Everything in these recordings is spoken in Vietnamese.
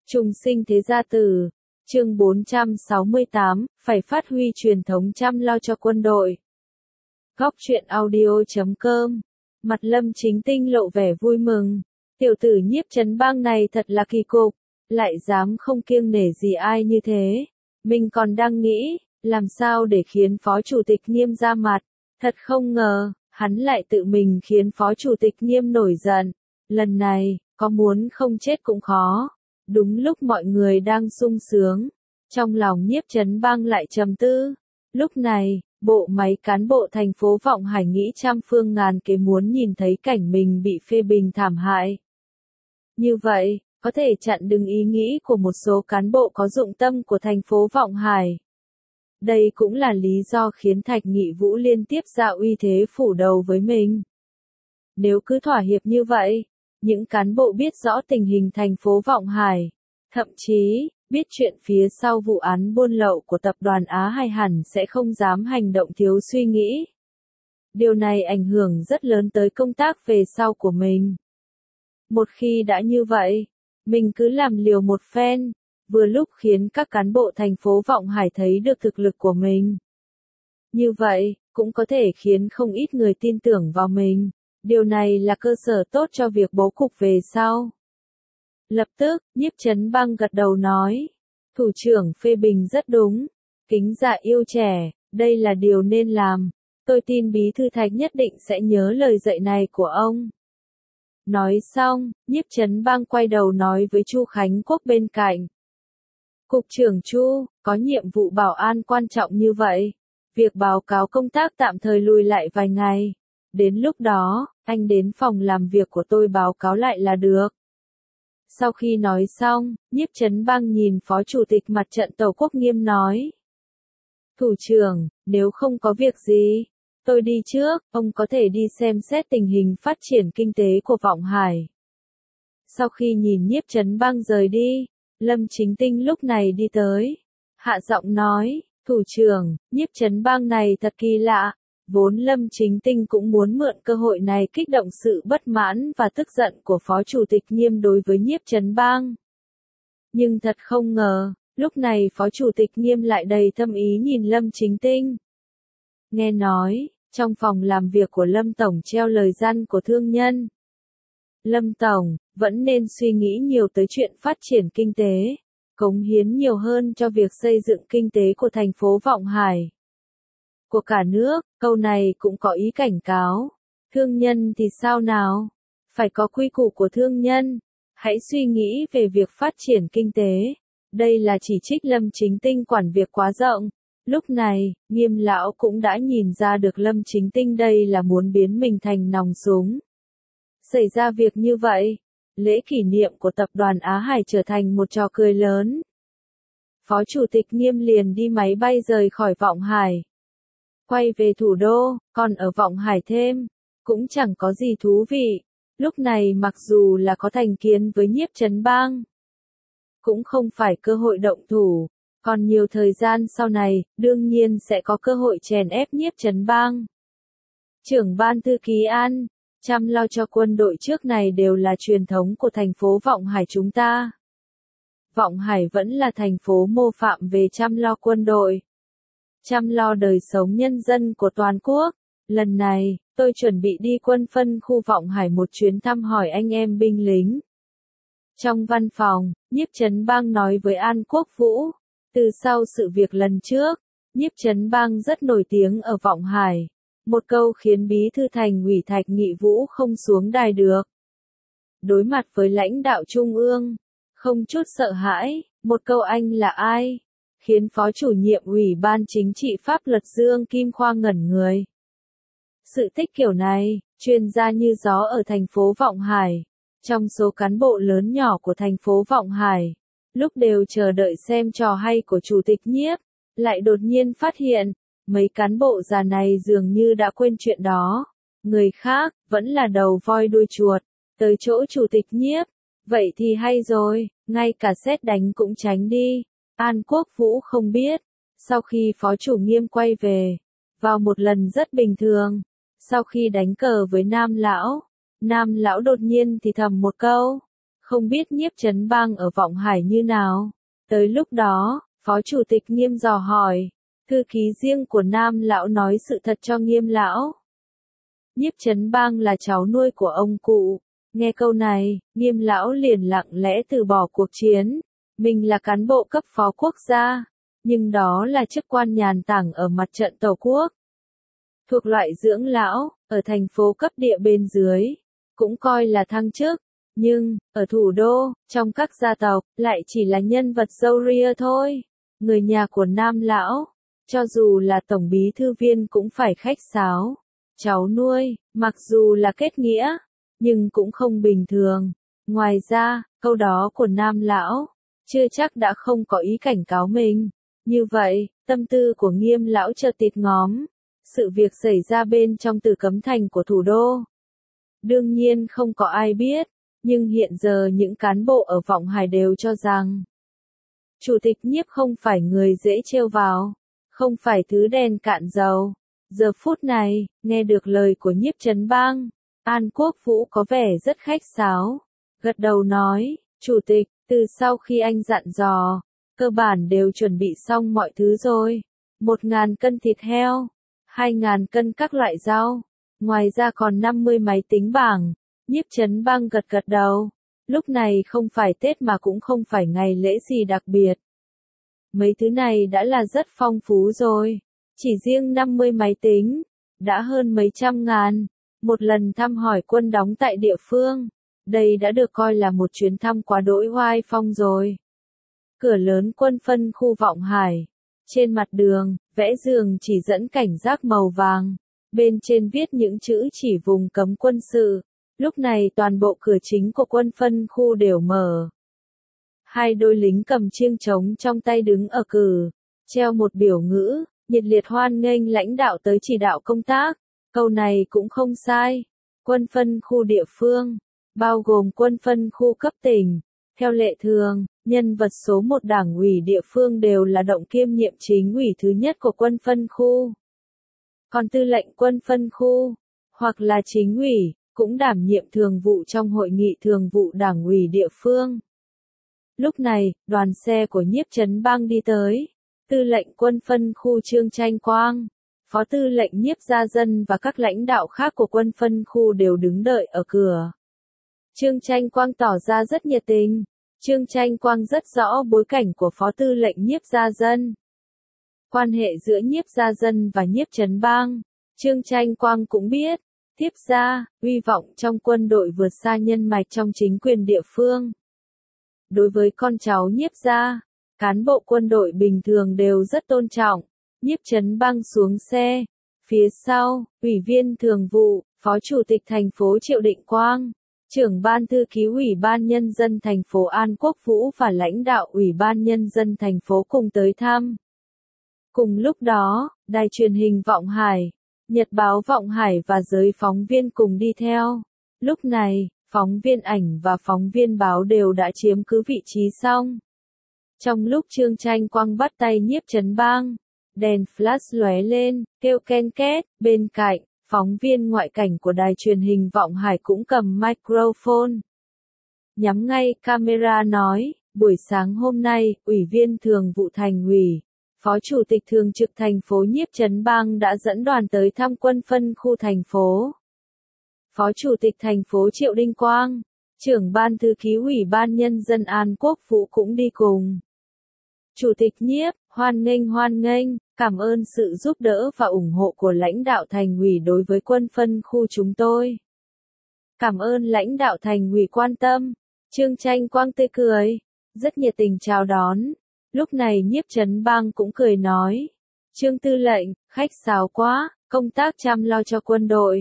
Trùng sinh thế gia tử, chương 468, phải phát huy truyền thống chăm lo cho quân đội. Góc truyện audio.com, mặt Lâm Chính Tinh lộ vẻ vui mừng, tiểu tử Nhiếp Chấn Bang này thật là kỳ cục, lại dám không kiêng nể gì ai như thế. Mình còn đang nghĩ, làm sao để khiến Phó Chủ tịch Nghiêm ra mặt, thật không ngờ, hắn lại tự mình khiến Phó Chủ tịch Nghiêm nổi giận. Lần này, có muốn không chết cũng khó. Đúng lúc mọi người đang sung sướng, trong lòng Nhiếp Chấn Bang lại trầm tư. Lúc này, bộ máy cán bộ thành phố Vọng Hải nghĩ trăm phương ngàn kế muốn nhìn thấy cảnh mình bị phê bình thảm hại. Như vậy, có thể chặn đứng ý nghĩ của một số cán bộ có dụng tâm của thành phố Vọng Hải. Đây cũng là lý do khiến Thạch Nghị Vũ liên tiếp ra uy thế phủ đầu với mình. Nếu cứ thỏa hiệp như vậy, những cán bộ biết rõ tình hình thành phố Vọng Hải, thậm chí, biết chuyện phía sau vụ án buôn lậu của tập đoàn Á Hải hẳn sẽ không dám hành động thiếu suy nghĩ. Điều này ảnh hưởng rất lớn tới công tác về sau của mình. Một khi đã như vậy, mình cứ làm liều một phen, vừa lúc khiến các cán bộ thành phố Vọng Hải thấy được thực lực của mình. Như vậy, cũng có thể khiến không ít người tin tưởng vào mình. Điều này là cơ sở tốt cho việc bố cục về sau. Lập tức, Nhiếp Chấn Bang gật đầu nói. Thủ trưởng phê bình rất đúng. Kính dạ yêu trẻ, đây là điều nên làm. Tôi tin Bí thư Thạch nhất định sẽ nhớ lời dạy này của ông. Nói xong, Nhiếp Chấn Bang quay đầu nói với Chu Khánh Quốc bên cạnh. Cục trưởng Chu, có nhiệm vụ bảo an quan trọng như vậy. Việc báo cáo công tác tạm thời lùi lại vài ngày. Đến lúc đó, anh đến phòng làm việc của tôi báo cáo lại là được. Sau khi nói xong, Nhiếp Chấn Bang nhìn Phó Chủ tịch Mặt trận Tổ quốc Nghiêm nói. Thủ trưởng, nếu không có việc gì, tôi đi trước, ông có thể đi xem xét tình hình phát triển kinh tế của Vọng Hải. Sau khi nhìn Nhiếp Chấn Bang rời đi, Lâm Chính Tinh lúc này đi tới. Hạ giọng nói, thủ trưởng, Nhiếp Chấn Bang này thật kỳ lạ. Vốn Lâm Chính Tinh cũng muốn mượn cơ hội này kích động sự bất mãn và tức giận của Phó Chủ tịch Nghiêm đối với Nhiếp Chấn Bang. Nhưng thật không ngờ, lúc này Phó Chủ tịch Nghiêm lại đầy thâm ý nhìn Lâm Chính Tinh. Nghe nói, trong phòng làm việc của Lâm Tổng treo lời răn của thương nhân. Lâm Tổng, vẫn nên suy nghĩ nhiều tới chuyện phát triển kinh tế, cống hiến nhiều hơn cho việc xây dựng kinh tế của thành phố Vọng Hải. Của cả nước, câu này cũng có ý cảnh cáo. Thương nhân thì sao nào? Phải có quy củ của thương nhân. Hãy suy nghĩ về việc phát triển kinh tế. Đây là chỉ trích Lâm Chính Tinh quản việc quá rộng. Lúc này, Nghiêm lão cũng đã nhìn ra được Lâm Chính Tinh đây là muốn biến mình thành nòng súng. Xảy ra việc như vậy, lễ kỷ niệm của tập đoàn Á Hải trở thành một trò cười lớn. Phó Chủ tịch Nghiêm liền đi máy bay rời khỏi Vọng Hải. Quay về thủ đô, còn ở Vọng Hải thêm, cũng chẳng có gì thú vị. Lúc này mặc dù là có thành kiến với Nhiếp Chấn Bang, cũng không phải cơ hội động thủ, còn nhiều thời gian sau này, đương nhiên sẽ có cơ hội chèn ép Nhiếp Chấn Bang. Trưởng ban thư ký An, chăm lo cho quân đội trước này đều là truyền thống của thành phố Vọng Hải chúng ta. Vọng Hải vẫn là thành phố mô phạm về chăm lo quân đội, chăm lo đời sống nhân dân của toàn quốc. Lần này, tôi chuẩn bị đi quân phân khu Vọng Hải một chuyến thăm hỏi anh em binh lính. Trong văn phòng, Nhiếp Chấn Bang nói với An Quốc Vũ, từ sau sự việc lần trước, Nhiếp Chấn Bang rất nổi tiếng ở Vọng Hải. Một câu khiến Bí thư Thành ủy Thạch Nghị Vũ không xuống đài được. Đối mặt với lãnh đạo trung ương, không chút sợ hãi, một câu anh là ai? Khiến Phó Chủ nhiệm Ủy ban Chính trị Pháp luật Dương Kim Khoa ngẩn người. Sự tích kiểu này, truyền ra như gió ở thành phố Vọng Hải. Trong số cán bộ lớn nhỏ của thành phố Vọng Hải, lúc đều chờ đợi xem trò hay của Chủ tịch Nhiếp, lại đột nhiên phát hiện, mấy cán bộ già này dường như đã quên chuyện đó. Người khác, vẫn là đầu voi đuôi chuột, tới chỗ Chủ tịch Nhiếp. Vậy thì hay rồi, ngay cả sét đánh cũng tránh đi. An Quốc Vũ không biết, sau khi Phó Chủ Nghiêm quay về, vào một lần rất bình thường, sau khi đánh cờ với Nam Lão đột nhiên thì thầm một câu, Không biết Nhiếp Trấn Bang ở Vọng Hải như nào? Tới lúc đó, Phó Chủ tịch Nghiêm dò hỏi. Thư ký riêng của Nam Lão nói sự thật cho Nghiêm Lão. Nhiếp Trấn Bang là cháu nuôi của ông cụ. Nghe câu này, Nghiêm Lão liền lặng lẽ từ bỏ cuộc chiến. Mình là cán bộ cấp phó quốc gia, nhưng đó là chức quan nhàn tản ở mặt trận Tổ quốc. Thuộc loại dưỡng lão, ở thành phố cấp địa bên dưới, cũng coi là thăng chức. Nhưng, ở thủ đô, trong các gia tộc, lại chỉ là nhân vật râu ria thôi. Người nhà của Nam Lão, cho dù là tổng bí thư viên cũng phải khách sáo. Cháu nuôi, mặc dù là kết nghĩa, nhưng cũng không bình thường. Ngoài ra, câu đó của Nam Lão, chưa chắc đã không có ý cảnh cáo mình. Như vậy, tâm tư của Nghiêm Lão chợt tịt ngóm. Sự việc xảy ra bên trong Tử Cấm Thành của thủ đô. Đương nhiên không có ai biết, nhưng hiện giờ những cán bộ ở Vọng Hải đều cho rằng Chủ tịch Nhiếp không phải người dễ trêu vào, không phải thứ đèn cạn dầu. Giờ phút này, nghe được lời của Nhiếp Trấn Bang, An Quốc Vũ có vẻ rất khách sáo, gật đầu nói, Chủ tịch, từ sau khi anh dặn dò, cơ bản đều chuẩn bị xong mọi thứ rồi. 1.000 cân thịt heo, 2.000 cân các loại rau, ngoài ra còn 50 máy tính bảng. Nhiếp Trấn Bang gật gật đầu. Lúc này không phải Tết mà cũng không phải ngày lễ gì đặc biệt. Mấy thứ này đã là rất phong phú rồi. Chỉ riêng 50 máy tính, đã hơn mấy trăm ngàn. Một lần thăm hỏi quân đóng tại địa phương. Đây đã được coi là một chuyến thăm quá đỗi oai phong rồi. Cửa lớn quân phân khu Vọng Hải. Trên mặt đường, vẽ giường chỉ dẫn cảnh giác màu vàng. Bên trên viết những chữ chỉ vùng cấm quân sự. Lúc này toàn bộ cửa chính của quân phân khu đều mở. Hai đôi lính cầm chiêng trống trong tay đứng ở cửa, treo một biểu ngữ, nhiệt liệt hoan nghênh lãnh đạo tới chỉ đạo công tác. Câu này cũng không sai. Quân phân khu địa phương, bao gồm quân phân khu cấp tỉnh. Theo lệ thường, nhân vật số 1 đảng ủy địa phương đều là động kiêm nhiệm chính ủy thứ nhất của quân phân khu. Còn tư lệnh quân phân khu, hoặc là chính ủy, cũng đảm nhiệm thường vụ trong hội nghị thường vụ đảng ủy địa phương. Lúc này, đoàn xe của Nhiếp Trấn Bang đi tới. Tư lệnh quân phân khu Trương Tranh Quang, phó tư lệnh Nhiếp Gia Dân và các lãnh đạo khác của quân phân khu đều đứng đợi ở cửa. Trương Tranh Quang tỏ ra rất nhiệt tình. Trương Tranh Quang rất rõ bối cảnh của phó tư lệnh Nhiếp Gia Dân. Quan hệ giữa Nhiếp Gia Dân và Nhiếp Trấn Bang, Trương Tranh Quang cũng biết. Tiếp ra, uy vọng trong quân đội vượt xa nhân mạch trong chính quyền địa phương. Đối với con cháu Nhiếp gia, cán bộ quân đội bình thường đều rất tôn trọng. Nhiếp Trấn Bang xuống xe. Phía sau, Ủy viên Thường vụ, Phó Chủ tịch thành phố Triệu Định Quang, Trưởng ban thư ký Ủy ban Nhân dân thành phố An Quốc Vũ và lãnh đạo Ủy ban Nhân dân thành phố cùng tới thăm. Cùng lúc đó, đài truyền hình Vọng Hải, Nhật báo Vọng Hải và giới phóng viên cùng đi theo. Lúc này, phóng viên ảnh và phóng viên báo đều đã chiếm cứ vị trí xong. Trong lúc Trương Tranh Quang bắt tay Nhiếp Trấn Bang, đèn flash lóe lên, kêu ken két, bên cạnh, phóng viên ngoại cảnh của đài truyền hình Vọng Hải cũng cầm microphone. Nhắm ngay camera nói, buổi sáng hôm nay, Ủy viên Thường vụ Thành ủy, Phó Chủ tịch Thường trực thành phố Nhiếp Trấn Bang đã dẫn đoàn tới thăm quân phân khu thành phố. Phó Chủ tịch thành phố Triệu Đinh Quang, Trưởng ban thư ký Ủy ban Nhân dân An Quốc Vũ cũng đi cùng. Chủ tịch Nhiếp, hoan nghênh, cảm ơn sự giúp đỡ và ủng hộ của lãnh đạo thành ủy đối với quân phân khu chúng tôi. Cảm ơn lãnh đạo thành ủy quan tâm. Trương Tranh Quang tươi cười, rất nhiệt tình chào đón. Lúc này Nhiếp Trấn Bang cũng cười nói, Trương tư lệnh, khách sáo quá, công tác chăm lo cho quân đội,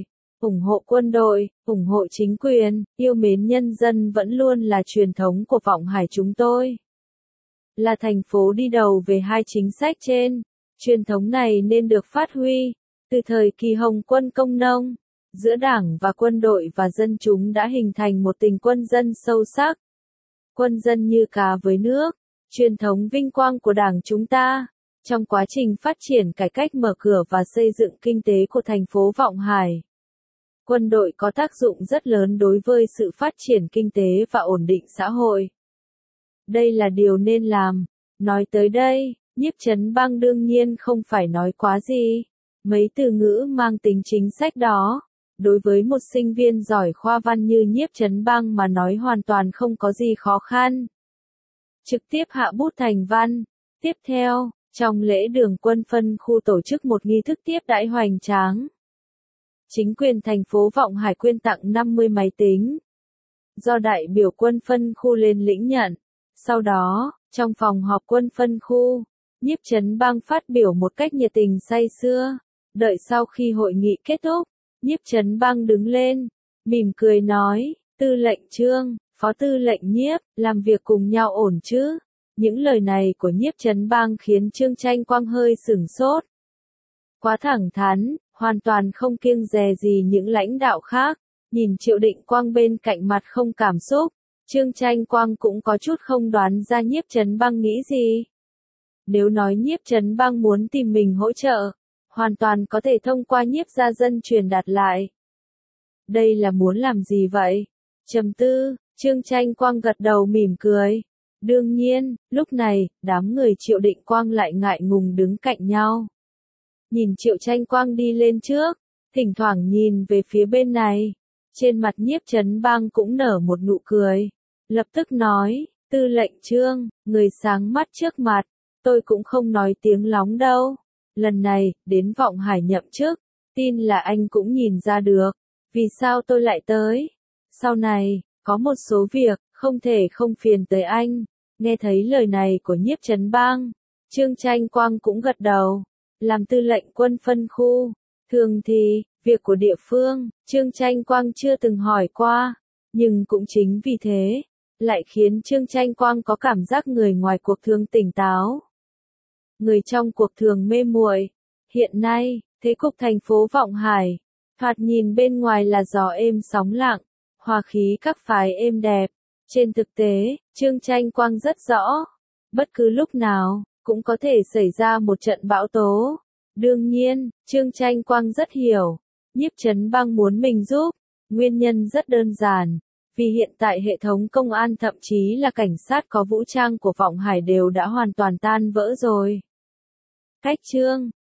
ủng hộ chính quyền, yêu mến nhân dân vẫn luôn là truyền thống của Vọng Hải chúng tôi. Là thành phố đi đầu về hai chính sách trên, truyền thống này nên được phát huy. Từ thời kỳ Hồng Quân Công Nông, giữa Đảng và quân đội và dân chúng đã hình thành một tình quân dân sâu sắc. Quân dân như cá với nước, truyền thống vinh quang của Đảng chúng ta. Trong quá trình phát triển cải cách mở cửa và xây dựng kinh tế của thành phố Vọng Hải, Quân đội có tác dụng rất lớn đối với sự phát triển kinh tế và ổn định xã hội. Đây là điều nên làm. Nói tới đây, Nhiếp Chấn Bang đương nhiên không phải nói quá gì. Mấy từ ngữ mang tính chính sách đó, đối với một sinh viên giỏi khoa văn như Nhiếp Chấn Bang mà nói hoàn toàn không có gì khó khăn. Trực tiếp hạ bút thành văn. Tiếp theo, trong lễ đường quân phân khu tổ chức một nghi thức tiếp đãi hoành tráng. Chính quyền thành phố Vọng Hải quyên tặng 50 máy tính. Do đại biểu quân phân khu lên lĩnh nhận. Sau đó, trong phòng họp quân phân khu, Nhiếp Chấn Bang phát biểu một cách nhiệt tình say sưa. Đợi sau khi hội nghị kết thúc, Nhiếp Chấn Bang đứng lên, mỉm cười nói, Tư lệnh Trương, Phó Tư lệnh Nhiếp, làm việc cùng nhau ổn chứ? Những lời này của Nhiếp Chấn Bang khiến Trương Chanh Quang hơi sửng sốt. Quá thẳng thắn, hoàn toàn không kiêng dè gì những lãnh đạo khác, nhìn Triệu Định Quang bên cạnh mặt không cảm xúc, Trương Chanh Quang cũng có chút không đoán ra Nhiếp Chấn Bang nghĩ gì. Nếu nói Nhiếp Chấn Bang muốn tìm mình hỗ trợ, hoàn toàn có thể thông qua Nhiếp gia dân truyền đạt lại. Đây là muốn làm gì vậy? Trầm tư, Trương Chanh Quang gật đầu mỉm cười. Đương nhiên, lúc này, đám người Triệu Định Quang lại ngại ngùng đứng cạnh nhau. Nhìn Triệu Chanh Quang đi lên trước, thỉnh thoảng nhìn về phía bên này. Trên mặt Nhiếp Chấn Bang cũng nở một nụ cười. Lập tức nói, Tư lệnh Trương, người sáng mắt trước mặt, tôi cũng không nói tiếng lóng đâu. Lần này, đến Vọng Hải nhậm chức, tin là anh cũng nhìn ra được. Vì sao tôi lại tới? Sau này, có một số việc, không thể không phiền tới anh. Nghe thấy lời này của Nhiếp Chấn Bang, Trương Chanh Quang cũng gật đầu. Làm tư lệnh quân phân khu, thường thì, việc của địa phương, Trương Chanh Quang chưa từng hỏi qua. Nhưng cũng chính vì thế, lại khiến Trương Chanh Quang có cảm giác người ngoài cuộc thường tỉnh táo. Người trong cuộc thường mê muội. Hiện nay, thế cục thành phố Vọng Hải, thoạt nhìn bên ngoài là gió êm sóng lặng, hòa khí các phái êm đẹp. Trên thực tế, Trương Chanh Quang rất rõ, bất cứ lúc nào, cũng có thể xảy ra một trận bão tố. Đương nhiên, Trương Chanh Quang rất hiểu, Nhiếp Chấn Bang muốn mình giúp, nguyên nhân rất đơn giản, vì hiện tại hệ thống công an thậm chí là cảnh sát có vũ trang của Vọng Hải đều đã hoàn toàn tan vỡ rồi. Cách Trương